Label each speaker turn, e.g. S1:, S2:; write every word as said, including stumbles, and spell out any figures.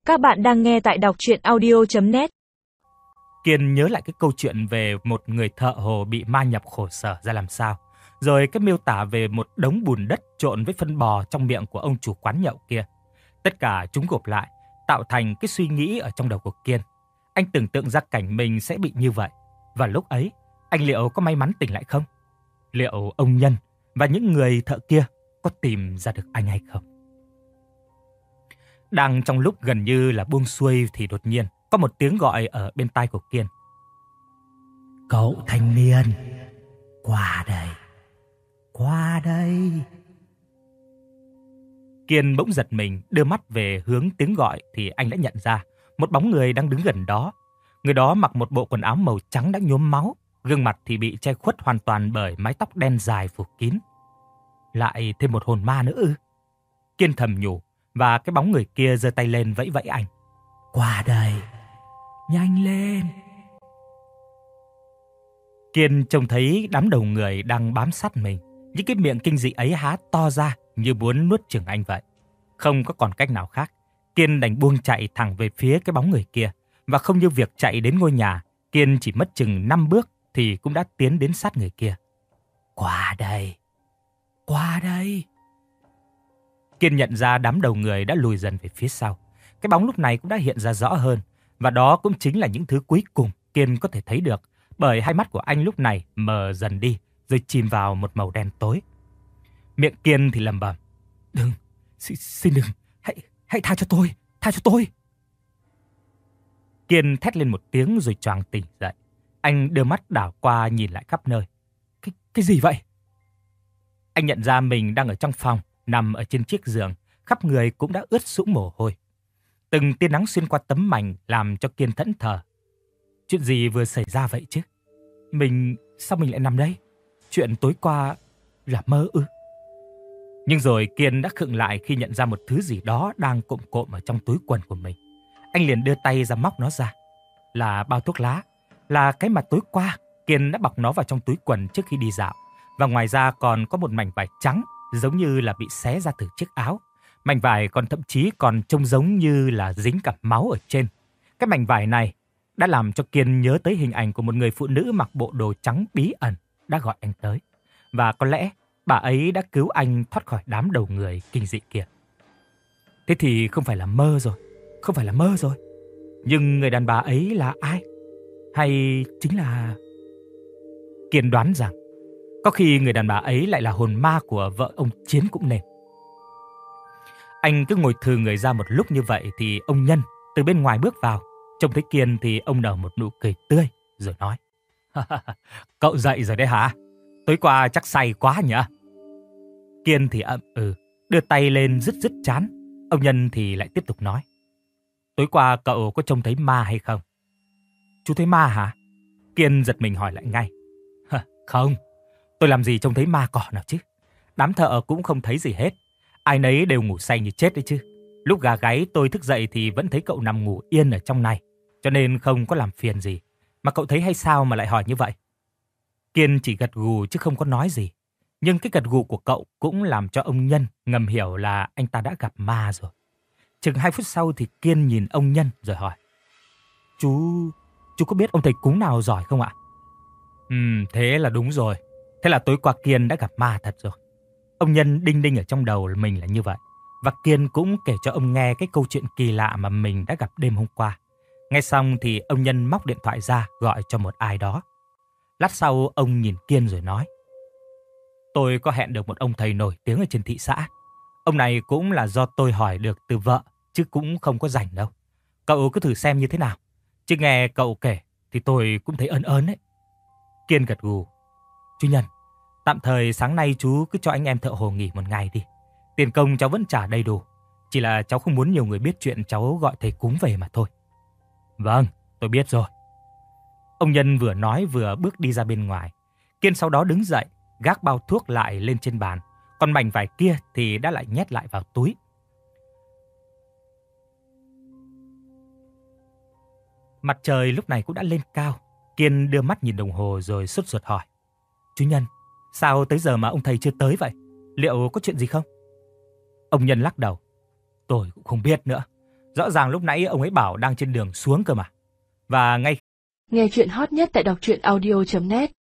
S1: Các bạn đang nghe tại đọc truyện audio chấm net.
S2: Kiên nhớ lại cái câu chuyện về một người thợ hồ bị ma nhập khổ sở ra làm sao. Rồi cái miêu tả về một đống bùn đất trộn với phân bò trong miệng của ông chủ quán nhậu kia. Tất cả chúng gộp lại, tạo thành cái suy nghĩ ở trong đầu của Kiên. Anh tưởng tượng ra cảnh mình sẽ bị như vậy. Và lúc ấy, anh liệu có may mắn tỉnh lại không? Liệu ông Nhân và những người thợ kia có tìm ra được anh hay không? Đang trong lúc gần như là buông xuôi thì đột nhiên có một tiếng gọi ở bên tai của Kiên. Cậu thanh niên, qua đây, qua đây. Kiên bỗng giật mình, đưa mắt về hướng tiếng gọi thì anh đã nhận ra một bóng người đang đứng gần đó. Người đó mặc một bộ quần áo màu trắng đã nhuốm máu, gương mặt thì bị che khuất hoàn toàn bởi mái tóc đen dài phủ kín. Lại thêm một hồn ma nữa ư? Kiên thầm nhủ, và cái bóng người kia giơ tay lên vẫy vẫy anh. Qua đây, nhanh lên. Kiên trông thấy đám đầu người đang bám sát mình. Những cái miệng kinh dị ấy há to ra như muốn nuốt chửng anh vậy. Không có còn cách nào khác, Kiên đành buông chạy thẳng về phía cái bóng người kia. Và không như việc chạy đến ngôi nhà, Kiên chỉ mất chừng năm bước thì cũng đã tiến đến sát người kia. Qua đây, qua đây. Kiên nhận ra đám đầu người đã lùi dần về phía sau. Cái bóng lúc này cũng đã hiện ra rõ hơn. Và đó cũng chính là những thứ cuối cùng Kiên có thể thấy được. Bởi hai mắt của anh lúc này mờ dần đi, rồi chìm vào một màu đen tối. Miệng Kiên thì lẩm bẩm. Đừng, xin, xin đừng, hãy, hãy tha cho tôi, tha cho tôi. Kiên thét lên một tiếng rồi choàng tỉnh dậy. Anh đưa mắt đảo qua nhìn lại khắp nơi. Cái, cái gì vậy? Anh nhận ra mình đang ở trong phòng, nằm ở trên chiếc giường, khắp người cũng đã ướt sũng mồ hôi. Từng tia nắng xuyên qua tấm mành làm cho Kiên thẫn thờ. Chuyện gì vừa xảy ra vậy chứ? Mình, sao mình lại nằm đây? Chuyện tối qua là mơ ư? Nhưng rồi Kiên đã khựng lại khi nhận ra một thứ gì đó đang cộm cộm ở trong túi quần của mình. Anh liền đưa tay ra móc nó ra. Là bao thuốc lá, là cái mà tối qua Kiên đã bọc nó vào trong túi quần trước khi đi dạo. Và ngoài ra còn có một mảnh vải trắng, giống như là bị xé ra từ chiếc áo. Mảnh vải còn thậm chí còn trông giống như là dính cả máu ở trên. Cái mảnh vải này đã làm cho Kiên nhớ tới hình ảnh của một người phụ nữ mặc bộ đồ trắng bí ẩn đã gọi anh tới. Và có lẽ bà ấy đã cứu anh thoát khỏi đám đầu người kinh dị kia. Thế thì không phải là mơ rồi, không phải là mơ rồi. Nhưng người đàn bà ấy là ai? Hay chính là... Kiên đoán rằng có khi người đàn bà ấy lại là hồn ma của vợ ông Chiến cũng nên. Anh cứ ngồi thừ người ra một lúc như vậy thì ông Nhân từ bên ngoài bước vào. Trông thấy Kiên thì ông nở một nụ cười tươi rồi nói. Cậu dậy rồi đấy hả? Tối qua chắc say quá nhỉ? Kiên thì ậm ừ, đưa tay lên rứt rứt chán. Ông Nhân thì lại tiếp tục nói. Tối qua cậu có trông thấy ma hay không? Chú thấy ma hả? Kiên giật mình hỏi lại ngay. Không, tôi làm gì trông thấy ma cỏ nào chứ? Đám thợ cũng không thấy gì hết. Ai nấy đều ngủ say như chết đấy chứ. Lúc gà gáy tôi thức dậy thì vẫn thấy cậu nằm ngủ yên ở trong này. Cho nên không có làm phiền gì. Mà cậu thấy hay sao mà lại hỏi như vậy? Kiên chỉ gật gù chứ không có nói gì. Nhưng cái gật gù của cậu cũng làm cho ông Nhân ngầm hiểu là anh ta đã gặp ma rồi. Chừng hai phút sau thì Kiên nhìn ông Nhân rồi hỏi. Chú... chú có biết ông thầy cúng nào giỏi không ạ? Ừm, thế là đúng rồi. Thế là tối qua Kiên đã gặp ma thật rồi. Ông Nhân đinh đinh ở trong đầu mình là như vậy. Và Kiên cũng kể cho ông nghe cái câu chuyện kỳ lạ mà mình đã gặp đêm hôm qua. Nghe xong thì ông Nhân móc điện thoại ra gọi cho một ai đó. Lát sau ông nhìn Kiên rồi nói. Tôi có hẹn được một ông thầy nổi tiếng ở trên thị xã. Ông này cũng là do tôi hỏi được từ vợ, chứ cũng không có rảnh đâu. Cậu cứ thử xem như thế nào. Chứ nghe cậu kể thì tôi cũng thấy ớn ớn đấy. Kiên gật gù. Chú Nhân, tạm thời sáng nay chú cứ cho anh em thợ hồ nghỉ một ngày đi. Tiền công cháu vẫn trả đầy đủ. Chỉ là cháu không muốn nhiều người biết chuyện cháu gọi thầy cúng về mà thôi. Vâng, tôi biết rồi. Ông Nhân vừa nói vừa bước đi ra bên ngoài. Kiên sau đó đứng dậy, gác bao thuốc lại lên trên bàn. Còn mảnh vải kia thì đã lại nhét lại vào túi. Mặt trời lúc này cũng đã lên cao. Kiên đưa mắt nhìn đồng hồ rồi sốt ruột hỏi. Chú Nhân, sao tới giờ mà ông thầy chưa tới vậy? Liệu có chuyện gì không? Ông Nhân lắc đầu. Tôi cũng không biết nữa. Rõ ràng lúc nãy ông ấy bảo đang trên đường xuống cơ mà. Và ngay
S3: Nghe chuyện hot nhất tại đọc truyện audio chấm net